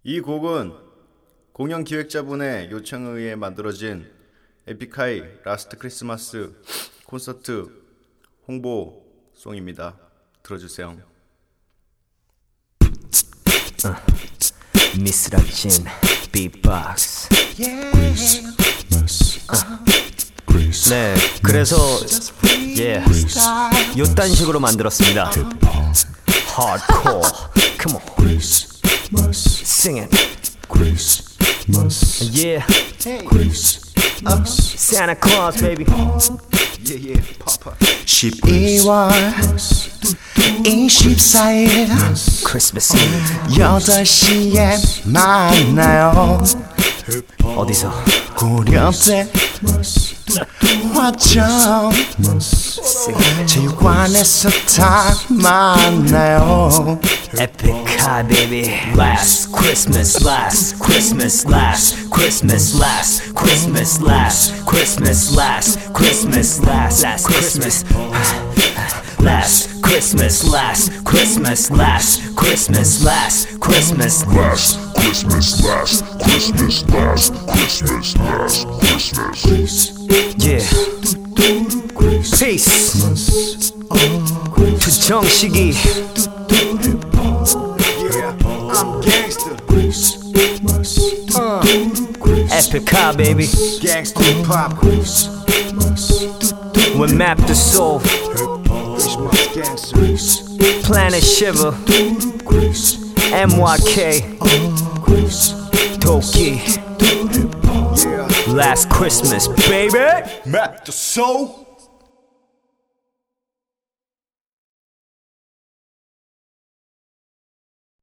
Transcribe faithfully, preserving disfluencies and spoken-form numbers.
이 곡은 공연 기획자분의 요청에 의해 만들어진 에픽하이 라스트 크리스마스 콘서트 홍보송입니다. 들어주세요. 어, 미스라진 비박스. 네, 그래서 예, 요딴 식으로 만들었습니다. Hardcore, come on, sing it. Yeah, Santa Claus, baby. Yeah, yeah, Papa. 십이월 이십사일 Christmas Eve. 여덟 시에 만나요. 어디서? 고려대 화정 체육관에서 다 만나요. Epic high, baby. Last Christmas, last Christmas, last Christmas, last Christmas, last Christmas, last Christmas, last last Christmas. Last Christmas, last Christmas, last Christmas, last Christmas, Last Christmas, last Christmas, last Christmas, last Christmas. yeah. Peace to 정식이. Yeah, I'm gangster. Epic high, baby. Gangster hip hop. We map the soul. Christmas gangster. Planet Shiver. M Y K. Toki. Yeah. Last Christmas, baby. Map the soul.